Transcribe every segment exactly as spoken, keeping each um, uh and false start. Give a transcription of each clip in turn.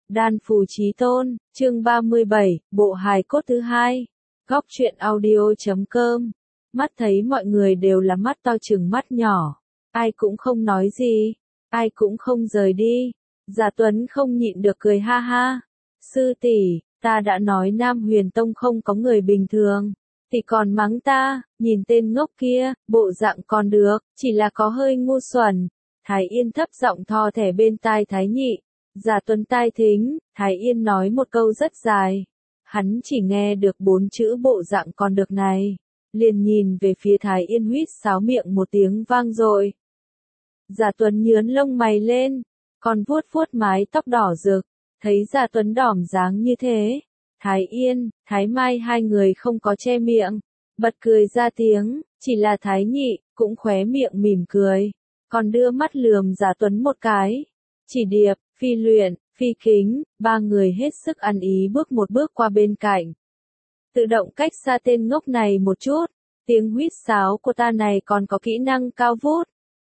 Đan Phù Chí Tôn, chương ba mươi bảy, bộ hài cốt thứ hai. Góc truyện audio chấm com. Mắt thấy mọi người đều là mắt to chừng mắt nhỏ. Ai cũng không nói gì. Ai cũng không rời đi. Giả Tuấn không nhịn được cười ha ha. Sư tỷ, ta đã nói Nam Huyền Tông không có người bình thường. Thì còn mắng ta, nhìn tên ngốc kia, bộ dạng còn được, chỉ là có hơi ngu xuẩn. Thái Yên thấp giọng thò thẻ bên tai Thái Nhị. Giả Tuấn tai thính, Thái Yên nói một câu rất dài. Hắn chỉ nghe được bốn chữ bộ dạng còn được này. Liền nhìn về phía Thái Yên huýt sáo miệng một tiếng vang dội. Giả Tuấn nhướn lông mày lên, còn vuốt vuốt mái tóc đỏ rực, thấy Giả Tuấn đỏm dáng như thế. Thái Yên, Thái Mai hai người không có che miệng, bật cười ra tiếng, chỉ là Thái Nhị, cũng khóe miệng mỉm cười, còn đưa mắt lườm Giả Tuấn một cái. Chỉ Điệp, Phi Luyện, Phi Kính, ba người hết sức ăn ý bước một bước qua bên cạnh. Tự động cách xa tên ngốc này một chút, tiếng huýt sáo của ta này còn có kỹ năng cao vút.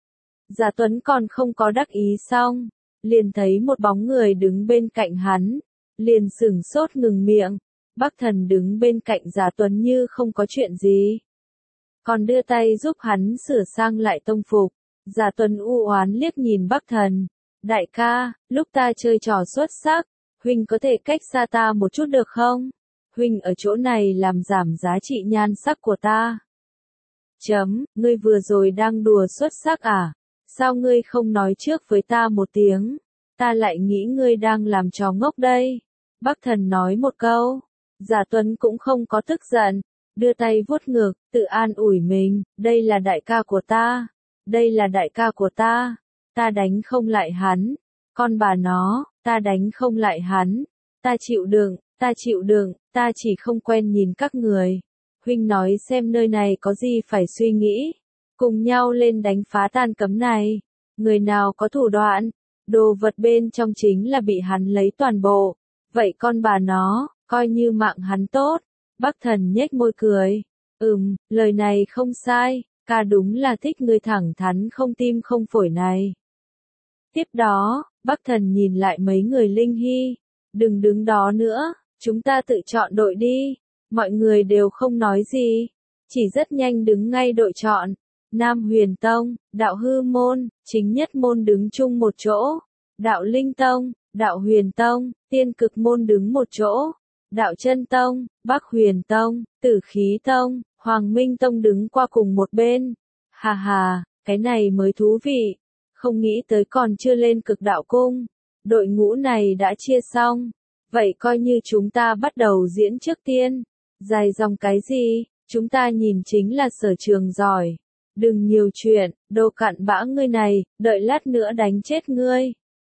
Giả Tuấn còn không có đắc ý xong, liền thấy một bóng người đứng bên cạnh hắn, liền sửng sốt ngừng miệng. Bắc Thần đứng bên cạnh Giả Tuấn như không có chuyện gì, còn đưa tay giúp hắn sửa sang lại tông phục. Giả Tuấn u oán liếc nhìn Bắc Thần. Đại ca, lúc ta chơi trò xuất sắc, huynh có thể cách xa ta một chút được không? Huynh ở chỗ này làm giảm giá trị nhan sắc của ta. Chấm, ngươi vừa rồi đang đùa xuất sắc à? Sao ngươi không nói trước với ta một tiếng? Ta lại nghĩ ngươi đang làm trò ngốc đây. Bắc Thần nói một câu. Giả Tuấn cũng không có tức giận, đưa tay vuốt ngực, tự an ủi mình, đây là đại ca của ta. Đây là đại ca của ta. Ta đánh không lại hắn. Con bà nó, ta đánh không lại hắn. Ta chịu đựng, ta chịu đựng, ta chỉ không quen nhìn các người. Huynh nói xem nơi này có gì phải suy nghĩ. Cùng nhau lên đánh phá tan cấm này. Người nào có thủ đoạn, đồ vật bên trong chính là bị hắn lấy toàn bộ. Vậy con bà nó, coi như mạng hắn tốt. Bắc Thần nhếch môi cười. Ừm, lời này không sai, ca đúng là thích người thẳng thắn không tim không phổi này. Tiếp đó, Bắc Thần nhìn lại mấy người Linh Hy. Đừng đứng đó nữa, chúng ta tự chọn đội đi. Mọi người đều không nói gì, chỉ rất nhanh đứng ngay đội chọn. Nam Huyền Tông, Đạo Hư Môn, Chính Nhất Môn đứng chung một chỗ. Đạo Linh Tông, Đạo Huyền Tông, Tiên Cực Môn đứng một chỗ. Đạo Chân Tông, Bắc Huyền Tông, Tử Khí Tông, Hoàng Minh Tông đứng qua cùng một bên. Hà hà, cái này mới thú vị. Không nghĩ tới còn chưa lên Cực Đạo Cung. Đội ngũ này đã chia xong. Vậy coi như chúng ta bắt đầu diễn trước tiên. Dài dòng cái gì, chúng ta nhìn chính là sở trường giỏi. Đừng nhiều chuyện, đồ cặn bã ngươi này, đợi lát nữa đánh chết ngươi.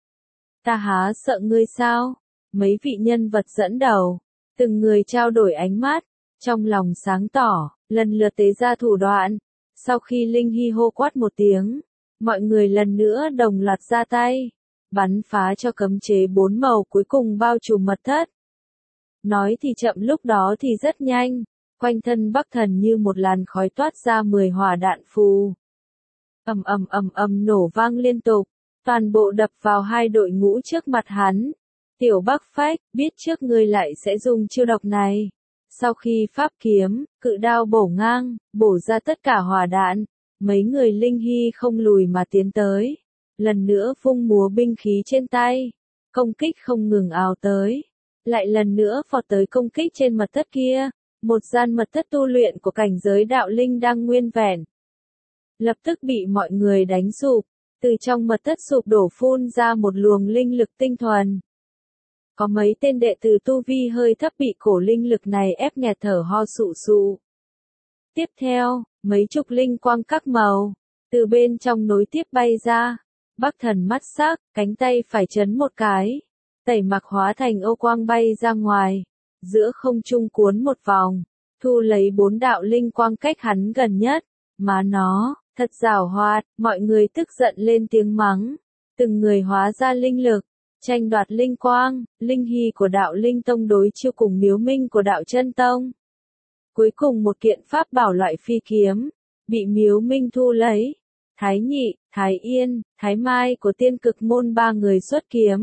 Ta há sợ ngươi sao? Mấy vị nhân vật dẫn đầu, từng người trao đổi ánh mắt, trong lòng sáng tỏ, lần lượt tế ra thủ đoạn. Sau khi Linh Hy hô quát một tiếng, mọi người lần nữa đồng loạt ra tay, bắn phá cho cấm chế bốn màu cuối cùng bao trùm mật thất. Nói thì chậm lúc đó thì rất nhanh, quanh thân Bắc Thần như một làn khói toát ra mười hỏa đạn phù. Ầm ầm ầm ầm nổ vang liên tục, toàn bộ đập vào hai đội ngũ trước mặt hắn. Tiểu Bắc Phách, biết trước ngươi lại sẽ dùng chiêu độc này. Sau khi pháp kiếm, cự đao bổ ngang, bổ ra tất cả hỏa đạn, mấy người Linh Hy không lùi mà tiến tới. Lần nữa vung múa binh khí trên tay, công kích không ngừng ào tới. Lại lần nữa vọt tới công kích trên mật thất kia, một gian mật thất tu luyện của cảnh giới đạo linh đang nguyên vẹn. Lập tức bị mọi người đánh sụp, từ trong mật thất sụp đổ phun ra một luồng linh lực tinh thuần. Có mấy tên đệ tử tu vi hơi thấp bị cổ linh lực này ép nghẹt thở ho sụ sụ. Tiếp theo, mấy chục linh quang các màu, từ bên trong nối tiếp bay ra. Bắc Thần mắt sắc, cánh tay phải chấn một cái. Tẩy mặc hóa thành ô quang bay ra ngoài, giữa không trung cuốn một vòng, thu lấy bốn đạo linh quang cách hắn gần nhất. Má nó, thật giảo hoạt, mọi người tức giận lên tiếng mắng. Từng người hóa ra linh lực, tranh đoạt linh quang. Linh Hy của Đạo Linh Tông đối chiêu cùng Miếu Minh của Đạo Chân Tông. Cuối cùng một kiện pháp bảo loại phi kiếm, bị Miếu Minh thu lấy. Thái Nhị, Thái Yên, Thái Mai của Tiên Cực Môn ba người xuất kiếm,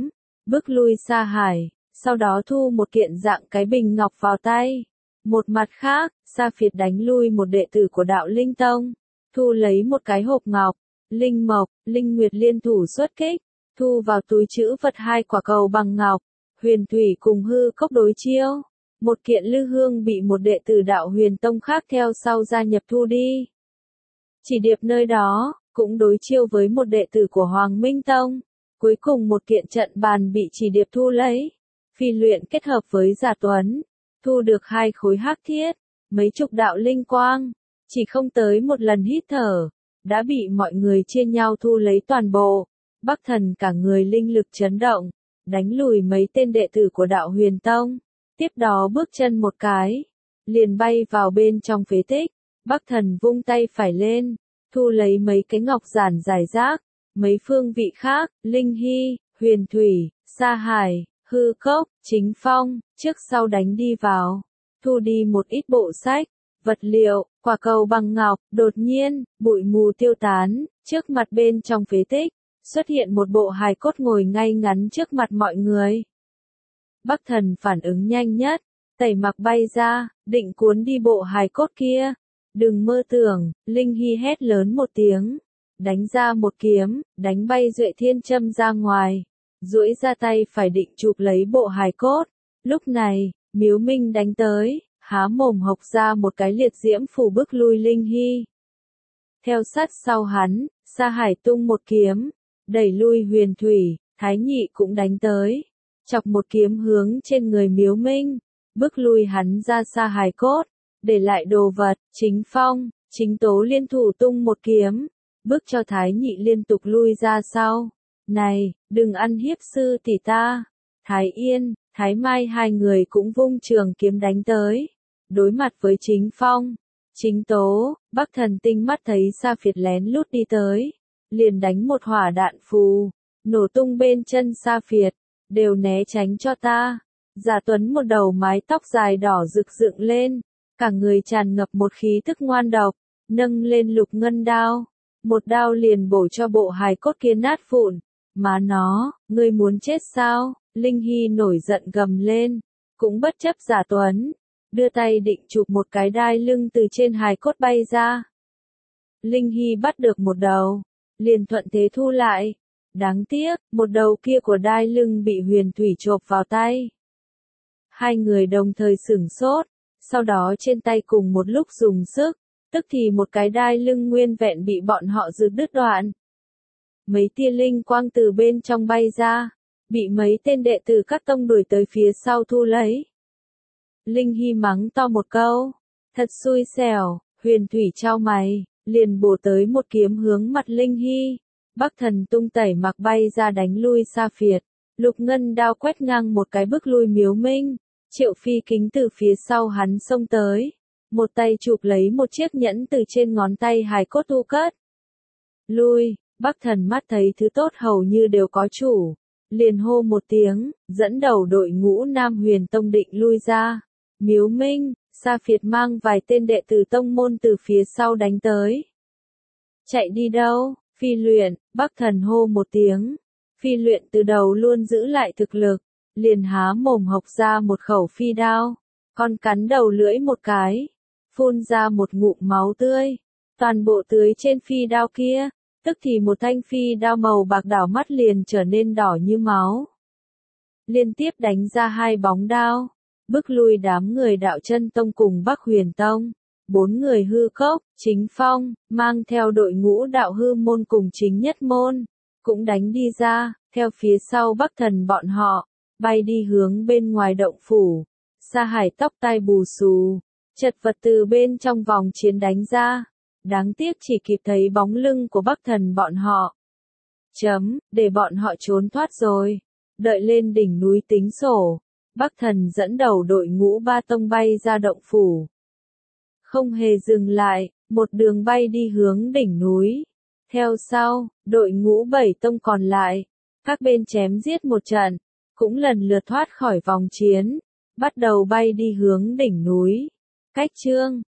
bước lui Sa Hải, sau đó thu một kiện dạng cái bình ngọc vào tay. Một mặt khác, Sa Phiệt đánh lui một đệ tử của đạo Linh Tông, thu lấy một cái hộp ngọc. Linh Mộc, Linh Nguyệt liên thủ xuất kích, thu vào túi trữ vật hai quả cầu bằng ngọc. Huyền Thủy cùng Hư Cốc đối chiêu, một kiện lư hương bị một đệ tử đạo Huyền Tông khác theo sau gia nhập thu đi. Chỉ điệp nơi đó, cũng đối chiêu với một đệ tử của Hoàng Minh Tông. Cuối cùng một kiện trận bàn bị Chỉ Điệp thu lấy. Phi luyện kết hợp với Giả Tuấn, thu được hai khối hắc thiết, mấy chục đạo linh quang, chỉ không tới một lần hít thở, đã bị mọi người chia nhau thu lấy toàn bộ. Bắc Thần cả người linh lực chấn động, đánh lùi mấy tên đệ tử của đạo Huyền Tông, tiếp đó bước chân một cái, liền bay vào bên trong phế tích. Bắc Thần vung tay phải lên, thu lấy mấy cái ngọc giản giải rác, mấy phương vị khác, Linh Hy, Huyền Thủy, Sa Hải, Hư Cốc, Chính Phong, trước sau đánh đi vào, thu đi một ít bộ sách, vật liệu, quả cầu bằng ngọc. Đột nhiên, bụi mù tiêu tán, trước mặt bên trong phế tích, xuất hiện một bộ hài cốt ngồi ngay ngắn trước mặt mọi người. Bắc Thần phản ứng nhanh nhất, tẩy mặc bay ra, định cuốn đi bộ hài cốt kia. Đừng mơ tưởng, Linh Hy hét lớn một tiếng, đánh ra một kiếm, đánh bay Duệ Thiên Châm ra ngoài, duỗi ra tay phải định chụp lấy bộ hài cốt. Lúc này, Miếu Minh đánh tới, há mồm hộc ra một cái liệt diễm phủ bức lui Linh Hy. Theo sát sau hắn, Sa Hải tung một kiếm, đẩy lui Huyền Thủy. Thái Nhị cũng đánh tới, chọc một kiếm hướng trên người Miếu Minh, bức lui hắn ra xa hài cốt, để lại đồ vật. Chính Phong, Chính Tố liên thủ tung một kiếm, bức cho Thái Nhị liên tục lui ra sau. Này, đừng ăn hiếp sư tỷ ta. Thái Yên, Thái Mai hai người cũng vung trường kiếm đánh tới, đối mặt với Chính Phong, Chính Tố. Bắc Thần tinh mắt thấy Sa Phiệt lén lút đi tới, liền đánh một hỏa đạn phù, nổ tung bên chân Sa Phiệt, đều né tránh cho ta. Giả Tuấn một đầu mái tóc dài đỏ rực dựng lên, cả người tràn ngập một khí tức ngoan độc, nâng lên lục ngân đao, một đao liền bổ cho bộ hài cốt kia nát vụn. Má nó, ngươi muốn chết sao? Linh Hy nổi giận gầm lên, cũng bất chấp Giả Tuấn, đưa tay định chụp một cái đai lưng từ trên hài cốt bay ra. Linh Hy bắt được một đầu, liền thuận thế thu lại. Đáng tiếc, một đầu kia của đai lưng bị Huyền Thủy chộp vào tay. Hai người đồng thời sửng sốt, sau đó trên tay cùng một lúc dùng sức, tức thì một cái đai lưng nguyên vẹn bị bọn họ giật đứt đoạn. Mấy tia linh quang từ bên trong bay ra, bị mấy tên đệ tử các tông đuổi tới phía sau thu lấy. Linh Hy mắng to một câu, thật xui xẻo. Huyền Thủy chau mày, liền bổ tới một kiếm hướng mặt Linh Hy. Bắc Thần tung tẩy mặc bay ra đánh lui Sa Phiệt, lục ngân đao quét ngang một cái bức lui Miếu Minh. Triệu Phi Kính từ phía sau hắn xông tới, một tay chụp lấy một chiếc nhẫn từ trên ngón tay hài cốt thu cất. Lui. Bắc Thần mắt thấy thứ tốt hầu như đều có chủ, liền hô một tiếng, dẫn đầu đội ngũ Nam Huyền Tông định lui ra. Miếu Minh, Sa Phiệt mang vài tên đệ tử tông môn từ phía sau đánh tới. Chạy đi đâu? Phi luyện. Bắc Thần hô một tiếng. Phi luyện từ đầu luôn giữ lại thực lực, liền há mồm hộc ra một khẩu phi đao, con cắn đầu lưỡi một cái, phun ra một ngụm máu tươi, toàn bộ tưới trên phi đao kia, tức thì một thanh phi đao màu bạc đảo mắt liền trở nên đỏ như máu. Liên tiếp đánh ra hai bóng đao, bức lui đám người Đạo Chân Tông cùng Bắc Huyền Tông. Bốn người Hư Cốc, Chính Phong, mang theo đội ngũ Đạo Hư môn cùng Chính Nhất môn, cũng đánh đi ra, theo phía sau Bắc Thần bọn họ, bay đi hướng bên ngoài động phủ. Sa Hải tóc tai bù xù, chật vật từ bên trong vòng chiến đánh ra. Đáng tiếc chỉ kịp thấy bóng lưng của Bắc Thần bọn họ. Chấm, để bọn họ trốn thoát rồi. Đợi lên đỉnh núi tính sổ. Bắc Thần dẫn đầu đội ngũ ba tông bay ra động phủ. Không hề dừng lại, một đường bay đi hướng đỉnh núi. Theo sau, đội ngũ bảy tông còn lại, các bên chém giết một trận, cũng lần lượt thoát khỏi vòng chiến, bắt đầu bay đi hướng đỉnh núi. Cách chương